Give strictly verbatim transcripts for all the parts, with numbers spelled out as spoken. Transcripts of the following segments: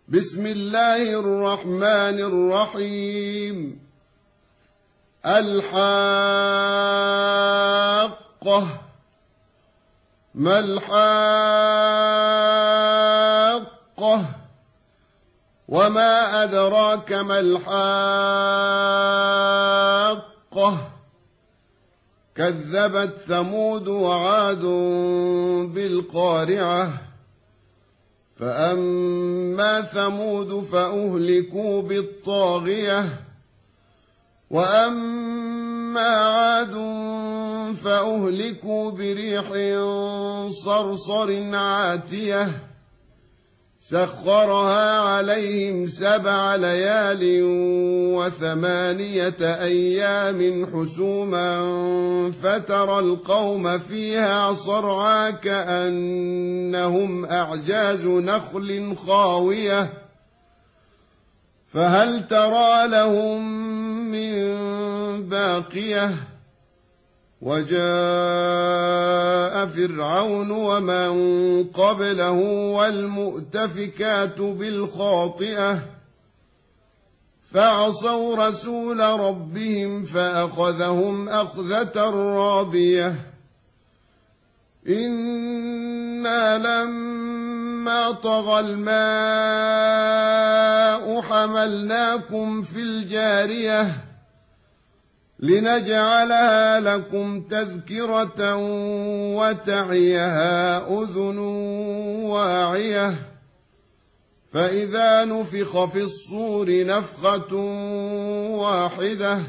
بسم الله الرحمن الرحيم. الحاقة. ما الحاقة؟ وما أدراك ما الحاقة؟ كذبت ثمود وعاد بالقارعة. فأما ثمود فأهلكوا بالطاغية، وأما عاد فأهلكوا بريح صرصر عاتية سخرها عليهم سبع ليال وثمانية أيام حسوما فترى القوم فيها صرعى كأنهم أعجاز نخل خاوية فهل ترى لهم من باقية. وجاء فرعون ومن قبله والمؤتفكات بالخاطئة فعصوا رسول ربهم فأخذهم أخذة رابية. إنا لما طغى الماء حملناكم في الجارية لنجعلها لكم تذكرة وتعيها أذن واعية. فإذا نفخ في الصور نفخة واحدة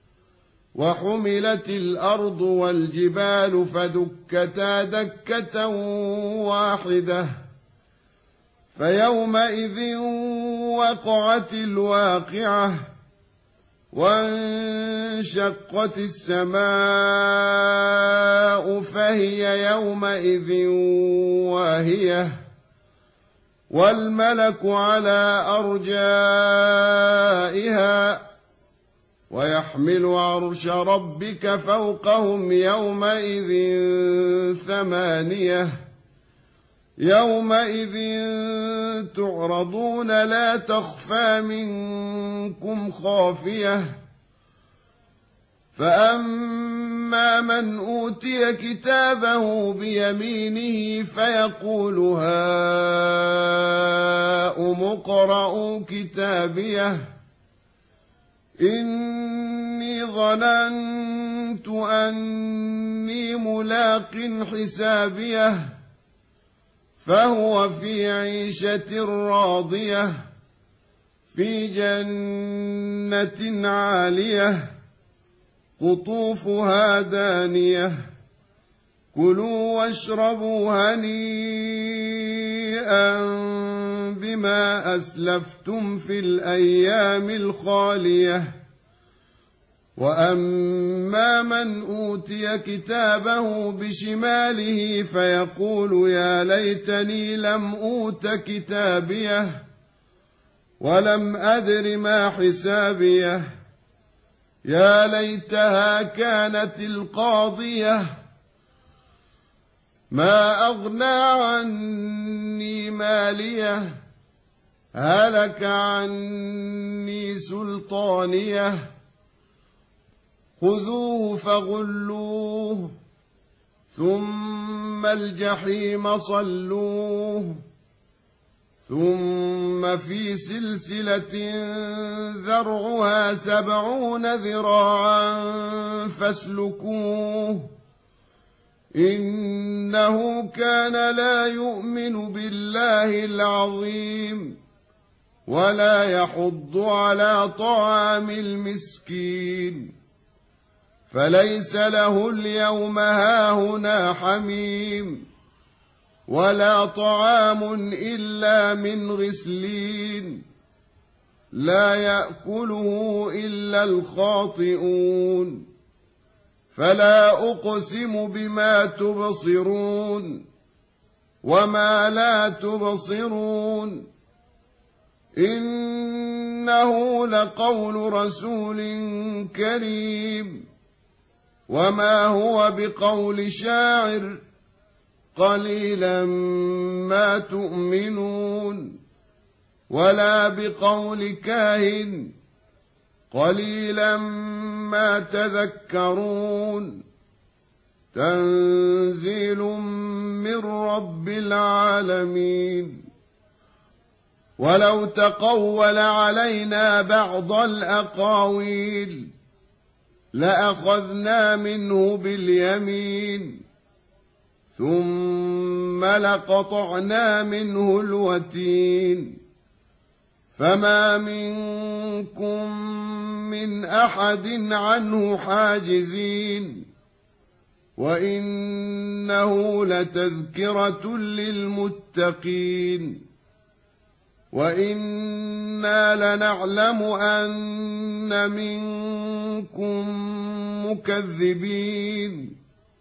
وحملت الأرض والجبال فدكتا دكة واحدة فيومئذ وقعت الواقعة وانشقت السماء فهي يومئذ واهية والملك على أرجائها ويحمل عرش ربك فوقهم يومئذ ثمانية. يومئذ تعرضون لا تخفى منكم خافية. فأما من أوتي كتابه بيمينه فيقول هاؤم اقرءوا كتابيه إني ظننت أني ملاق حسابيه فهو في عيشة راضية في جنة عالية قطوفها دانية كلوا واشربوا هنيئا بما أسلفتم في الأيام الخالية. وأما من أوتي كتابه بشماله فيقول يا ليتني لم أوت كتابيه ولم أدر ما حسابيه يا ليتها كانت القاضية ما أغنى عني ماليه هلك عني سلطانيه خذوه فغلوه ثم الجحيم صلوه ثم في سلسلة ذرعها سبعون ذراعا فاسلكوه إنه كان لا يؤمن بالله العظيم ولا يحض على طعام المسكين فليس له اليوم هاهنا حميم ولا طعام إلا من غسلين لا يأكله إلا الخاطئون. فلا أقسم بما تبصرون وما لا تبصرون إنه لقول رسول كريم وما هو بقول شاعر قليلا ما تؤمنون ولا بقول كاهن قليلا ما تذكرون تنزيل من رب العالمين ولو تقول علينا بعض الأقاويل لأخذنا منه باليمين ثم لقطعنا منه الوتين فما منكم من أحد عنه حاجزين وإنه لتذكرة للمتقين وإنا لنعلم أن منكم مكذبين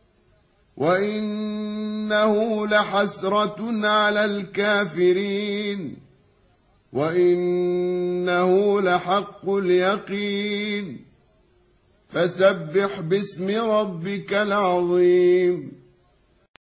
وإنه لحسرة على الكافرين وإنه لحق اليقين فسبح باسم ربك العظيم